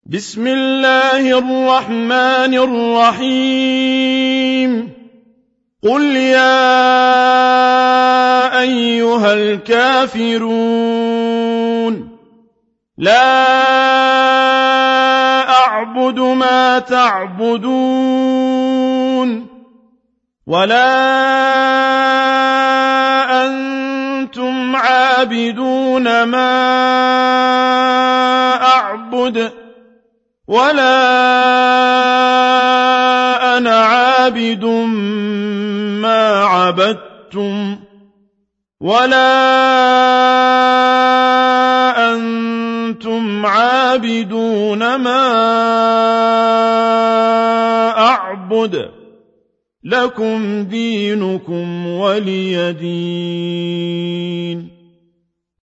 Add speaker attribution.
Speaker 1: بسم الله الرحمن الرحيم قل يا أيها الكافرون لا أعبد ما تعبدون ولا أنتم عابدون ما أعبد ولا أنا عابد ما عبدتم ولا أنتم عابدون ما أعبد لكم دينكم ولي دين